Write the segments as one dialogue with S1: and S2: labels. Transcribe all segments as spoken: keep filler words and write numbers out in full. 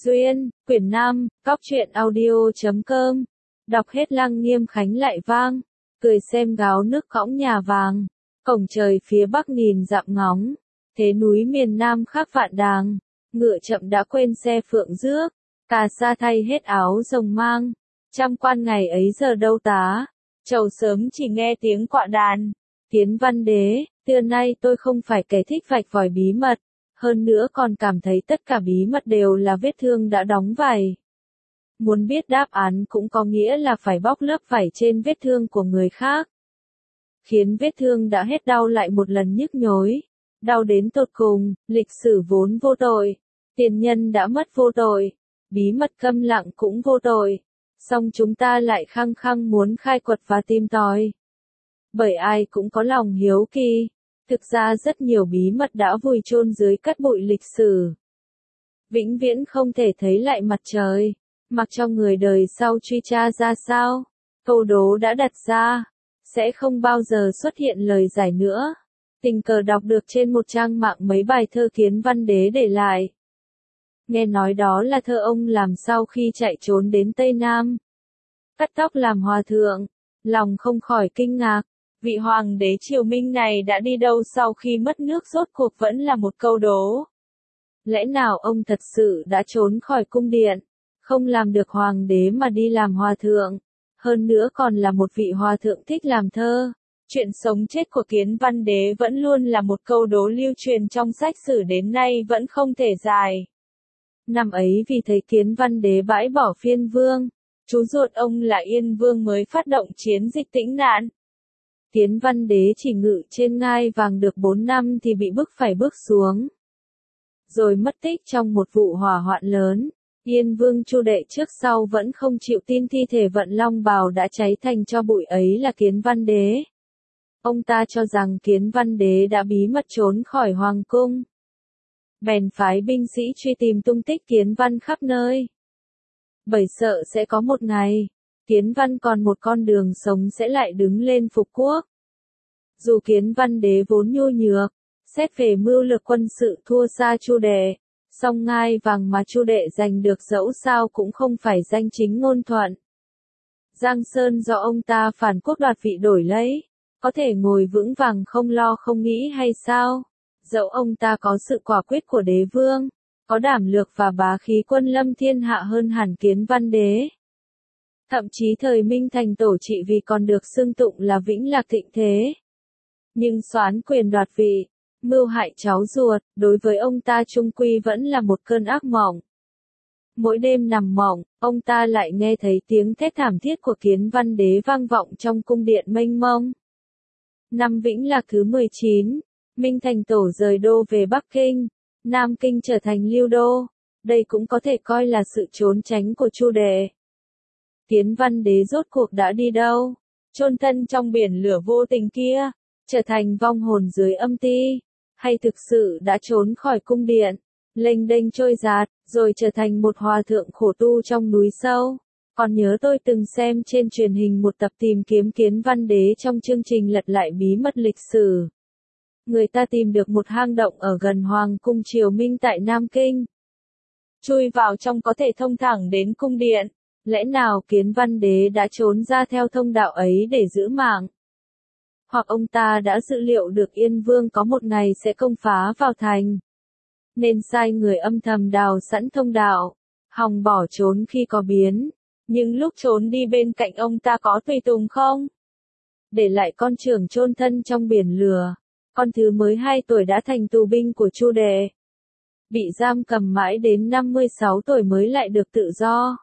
S1: Duyên, quyển năm, cóc truyện audio chấm com. Đọc hết Lăng Nghiêm Khánh lại vang, cười xem gáo nước cõng nhà vàng. Cổng trời phía bắc nghìn dặm ngóng, thế núi miền nam khác vạn đàng. Ngựa chậm đã quên xe phượng rước, cà sa thay hết áo rồng mang. Trăm quan ngày ấy giờ đâu tá, trầu sớm chỉ nghe tiếng quạ đàn. Kiến Văn Đế, xưa nay tôi không phải kẻ thích vạch vòi bí mật, hơn nữa còn cảm thấy tất cả bí mật đều là vết thương đã đóng vảy. Muốn biết đáp án cũng có nghĩa là phải bóc lớp vảy trên vết thương của người khác. Khiến vết thương đã hết đau lại một lần nhức nhối, đau đến tột cùng. Lịch sử vốn vô tội, tiền nhân đã mất vô tội, bí mật câm lặng cũng vô tội, song chúng ta lại khăng khăng muốn khai quật và tìm tòi. Bởi ai cũng có lòng hiếu kỳ, thực ra rất nhiều bí mật đã vùi chôn dưới cát bụi lịch sử. Vĩnh viễn không thể thấy lại mặt trời, mặc cho người đời sau truy tra ra sao, câu đố đã đặt ra, sẽ không bao giờ xuất hiện lời giải nữa. Tình cờ đọc được trên một trang mạng mấy bài thơ Kiến Văn Đế để lại. Nghe nói đó là thơ ông làm sau khi chạy trốn đến Tây Nam. Cắt tóc làm hòa thượng, lòng không khỏi kinh ngạc. Vị hoàng đế triều Minh này đã đi đâu sau khi mất nước rốt cuộc vẫn là một câu đố. Lẽ nào ông thật sự đã trốn khỏi cung điện, không làm được hoàng đế mà đi làm hòa thượng, hơn nữa còn là một vị hòa thượng thích làm thơ. Chuyện sống chết của Kiến Văn Đế vẫn luôn là một câu đố lưu truyền trong sách sử đến nay vẫn không thể giải. Năm ấy vì thấy Kiến Văn Đế bãi bỏ phiên vương, chú ruột ông là Yên Vương mới phát động chiến dịch tĩnh nạn. Kiến Văn Đế chỉ ngự trên ngai vàng được bốn năm thì bị bức phải bước xuống, rồi mất tích trong một vụ hỏa hoạn lớn. Yên Vương Chu Đệ trước sau vẫn không chịu tin thi thể Vận Long Bào đã cháy thành tro bụi ấy là Kiến Văn Đế. Ông ta cho rằng Kiến Văn Đế đã bí mật trốn khỏi hoàng cung, bèn phái binh sĩ truy tìm tung tích Kiến Văn khắp nơi. Bởi sợ sẽ có một ngày, Kiến Văn còn một con đường sống sẽ lại đứng lên phục quốc. Dù Kiến Văn Đế vốn nhu nhược, xét về mưu lược quân sự thua xa Chu Đệ, song ngai vàng mà Chu Đệ giành được dẫu sao cũng không phải danh chính ngôn thuận. Giang Sơn do ông ta phản quốc đoạt vị đổi lấy, có thể ngồi vững vàng không lo không nghĩ hay sao? Dẫu ông ta có sự quả quyết của đế vương, có đảm lược và bá khí quân lâm thiên hạ hơn hẳn Kiến Văn Đế. Thậm chí thời Minh Thành tổ trị vì còn được xưng tụng là Vĩnh Lạc thịnh thế. Nhưng soán quyền đoạt vị, mưu hại cháu ruột, đối với ông ta chung quy vẫn là một cơn ác mộng. Mỗi đêm nằm mộng, ông ta lại nghe thấy tiếng thét thảm thiết của Kiến Văn Đế vang vọng trong cung điện mênh mông. Năm Vĩnh Lạc thứ mười chín, Minh Thành tổ rời đô về Bắc Kinh, Nam Kinh trở thành Lưu Đô. Đây cũng có thể coi là sự trốn tránh của Chu Đệ. Kiến Văn Đế rốt cuộc đã đi đâu? Chôn thân trong biển lửa vô tình kia, trở thành vong hồn dưới âm ti, hay thực sự đã trốn khỏi cung điện, lênh đênh trôi dạt, rồi trở thành một hòa thượng khổ tu trong núi sâu? Còn nhớ tôi từng xem trên truyền hình một tập tìm kiếm Kiến Văn Đế trong chương trình lật lại bí mật lịch sử. Người ta tìm được một hang động ở gần Hoàng cung Triều Minh tại Nam Kinh. Chui vào trong có thể thông thẳng đến cung điện. Lẽ nào Kiến Văn Đế đã trốn ra theo thông đạo ấy để giữ mạng? Hoặc ông ta đã dự liệu được Yên Vương có một ngày sẽ công phá vào thành, nên sai người âm thầm đào sẵn thông đạo, hòng bỏ trốn khi có biến. Nhưng lúc trốn đi bên cạnh ông ta có tùy tùng không? Để lại con trưởng chôn thân trong biển lửa, con thứ mới hai tuổi đã thành tù binh của Chu Đệ. Bị giam cầm mãi đến năm mươi sáu tuổi mới lại được tự do.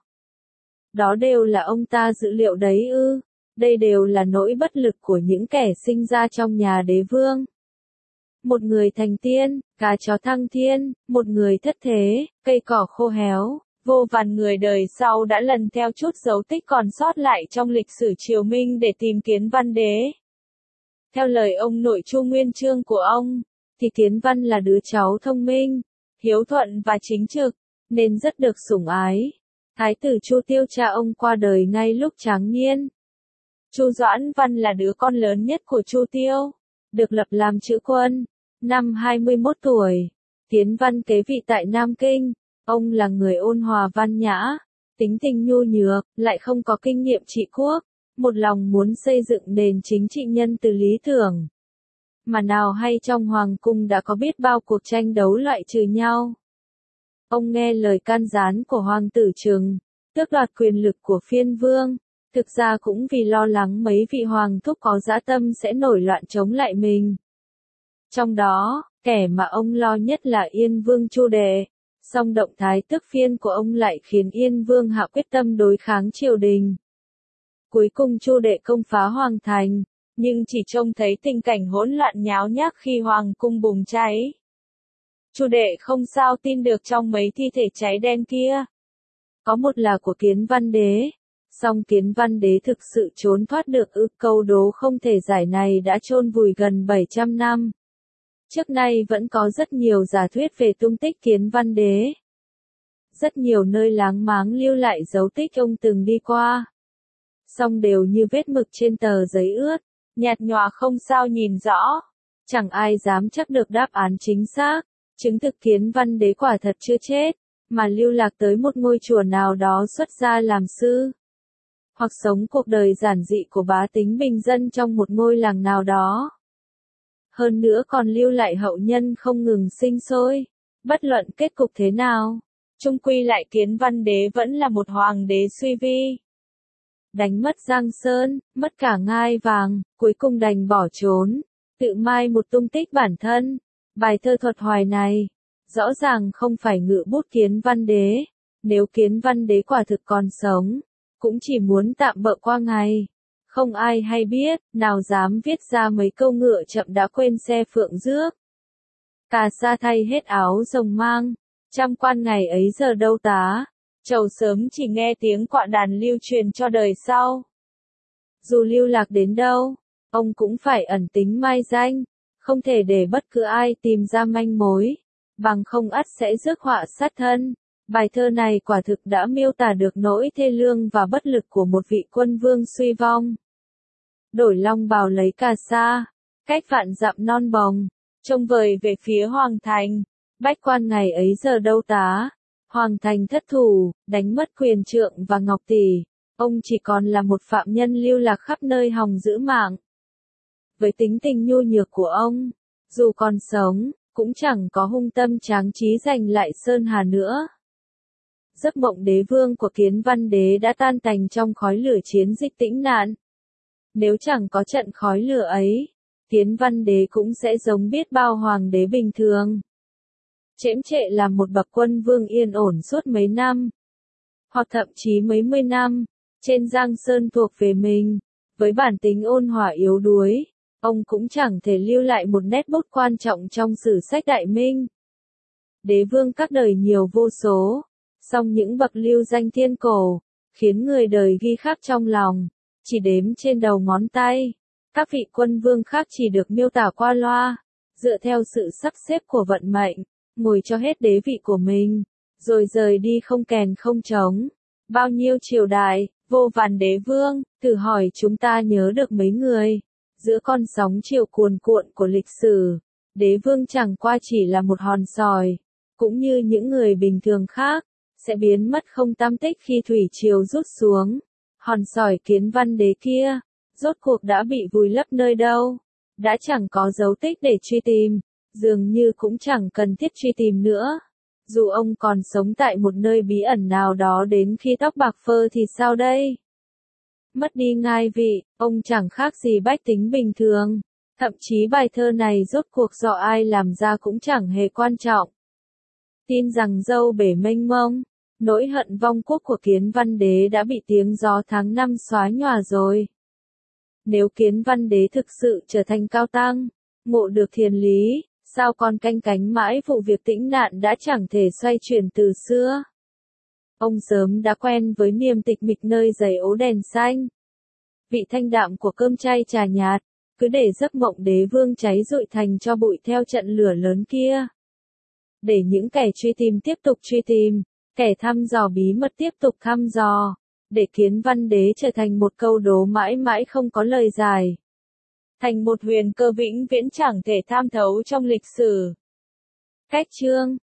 S1: Đó đều là ông ta dự liệu đấy ư? Đây đều là nỗi bất lực của những kẻ sinh ra trong nhà đế vương. Một người thành tiên, cá chó thăng thiên, một người thất thế, cây cỏ khô héo. Vô vàn người đời sau đã lần theo chút dấu tích còn sót lại trong lịch sử triều Minh để tìm Kiến Văn Đế. Theo lời ông nội Chu Nguyên Chương của ông, thì Kiến Văn là đứa cháu thông minh, hiếu thuận và chính trực, nên rất được sủng ái. Thái tử Chu Tiêu cha ông qua đời ngay lúc tráng niên. Chu Doãn Văn là đứa con lớn nhất của Chu Tiêu, được lập làm chữ quân. Năm hai mươi mốt tuổi, Kiến Văn kế vị tại Nam Kinh. Ông là người ôn hòa văn nhã, tính tình nhu nhược, lại không có kinh nghiệm trị quốc, một lòng muốn xây dựng nền chính trị nhân từ lý tưởng. Mà nào hay trong hoàng cung đã có biết bao cuộc tranh đấu loại trừ nhau. Ông nghe lời can gián của hoàng tử Trừng, tước đoạt quyền lực của phiên vương, thực ra cũng vì lo lắng mấy vị hoàng thúc có dã tâm sẽ nổi loạn chống lại mình. Trong đó, kẻ mà ông lo nhất là Yên Vương Chu Đệ, song động thái tước phiên của ông lại khiến Yên Vương hạ quyết tâm đối kháng triều đình. Cuối cùng Chu Đệ công phá hoàng thành, nhưng chỉ trông thấy tình cảnh hỗn loạn nháo nhác khi hoàng cung bùng cháy. Chu Đệ không sao tin được trong mấy thi thể cháy đen kia. Có một là của Kiến Văn Đế, song Kiến Văn Đế thực sự trốn thoát được ư? Câu đố không thể giải này đã chôn vùi gần bảy trăm năm. Trước nay vẫn có rất nhiều giả thuyết về tung tích Kiến Văn Đế. Rất nhiều nơi láng máng lưu lại dấu tích ông từng đi qua. Song đều như vết mực trên tờ giấy ướt, nhạt nhòa không sao nhìn rõ. Chẳng ai dám chắc được đáp án chính xác, chứng thực Kiến Văn Đế quả thật chưa chết, mà lưu lạc tới một ngôi chùa nào đó xuất gia làm sư. Hoặc sống cuộc đời giản dị của bá tính bình dân trong một ngôi làng nào đó. Hơn nữa còn lưu lại hậu nhân không ngừng sinh sôi. Bất luận kết cục thế nào, chung quy lại Kiến Văn Đế vẫn là một hoàng đế suy vi. Đánh mất Giang Sơn, mất cả ngai vàng, cuối cùng đành bỏ trốn, tự mai một tung tích bản thân. Bài thơ thuật hoài này, rõ ràng không phải ngự bút Kiến Văn Đế. Nếu Kiến Văn Đế quả thực còn sống, cũng chỉ muốn tạm bợ qua ngày. Không ai hay biết, nào dám viết ra mấy câu ngựa chậm đã quên xe phượng rước. Cà sa thay hết áo rồng mang, trăm quan ngày ấy giờ đâu tá, trầu sớm chỉ nghe tiếng quạ đàn lưu truyền cho đời sau. Dù lưu lạc đến đâu, ông cũng phải ẩn tính mai danh, không thể để bất cứ ai tìm ra manh mối, bằng không ắt sẽ rước họa sát thân. Bài thơ này quả thực đã miêu tả được nỗi thê lương và bất lực của một vị quân vương suy vong. Đổi long bào lấy cà sa, cách vạn dặm non bồng, trông vời về phía hoàng thành, bách quan ngày ấy giờ đâu tá, hoàng thành thất thủ, đánh mất quyền trượng và ngọc tỷ, ông chỉ còn là một phạm nhân lưu lạc khắp nơi hòng giữ mạng. Với tính tình nhu nhược của ông, dù còn sống, cũng chẳng có hung tâm tráng trí giành lại Sơn Hà nữa. Giấc mộng đế vương của Kiến Văn Đế đã tan tành trong khói lửa chiến dịch Tĩnh Nạn. Nếu chẳng có trận khói lửa ấy, Kiến Văn Đế cũng sẽ giống biết bao hoàng đế bình thường. Chễm trệ là một bậc quân vương yên ổn suốt mấy năm, hoặc thậm chí mấy mươi năm, trên Giang Sơn thuộc về mình, với bản tính ôn hòa yếu đuối, ông cũng chẳng thể lưu lại một nét bút quan trọng trong sử sách Đại Minh. Đế vương các đời nhiều vô số, song những bậc lưu danh thiên cổ, khiến người đời ghi khắc trong lòng, chỉ đếm trên đầu ngón tay. Các vị quân vương khác chỉ được miêu tả qua loa, dựa theo sự sắp xếp của vận mệnh, ngồi cho hết đế vị của mình, rồi rời đi không kèn không trống. Bao nhiêu triều đại, vô vàn đế vương, thử hỏi chúng ta nhớ được mấy người. Giữa con sóng chiều cuồn cuộn của lịch sử, đế vương chẳng qua chỉ là một hòn sỏi, cũng như những người bình thường khác, sẽ biến mất không tăm tích khi thủy triều rút xuống. Hòn sỏi Kiến Văn Đế kia, rốt cuộc đã bị vùi lấp nơi đâu, đã chẳng có dấu tích để truy tìm, dường như cũng chẳng cần thiết truy tìm nữa. Dù ông còn sống tại một nơi bí ẩn nào đó đến khi tóc bạc phơ thì sao đây? Mất đi ngai vị, ông chẳng khác gì bách tính bình thường. Thậm chí bài thơ này rốt cuộc do ai làm ra cũng chẳng hề quan trọng. Tin rằng dâu bể mênh mông, nỗi hận vong quốc của Kiến Văn Đế đã bị tiếng gió tháng năm xóa nhòa rồi. Nếu Kiến Văn Đế thực sự trở thành cao tăng, ngộ được thiền lý, sao còn canh cánh mãi vụ việc Tĩnh Nạn đã chẳng thể xoay chuyển từ xưa? Ông sớm đã quen với niềm tịch mịch nơi giấy ố đèn xanh. Vị thanh đạm của cơm chay trà nhạt, cứ để giấc mộng đế vương cháy rụi thành cho bụi theo trận lửa lớn kia. Để những kẻ truy tìm tiếp tục truy tìm, kẻ thăm dò bí mật tiếp tục thăm dò, để Kiến Văn Đế trở thành một câu đố mãi mãi không có lời giải. Thành một huyền cơ vĩnh viễn chẳng thể tham thấu trong lịch sử. Cách chương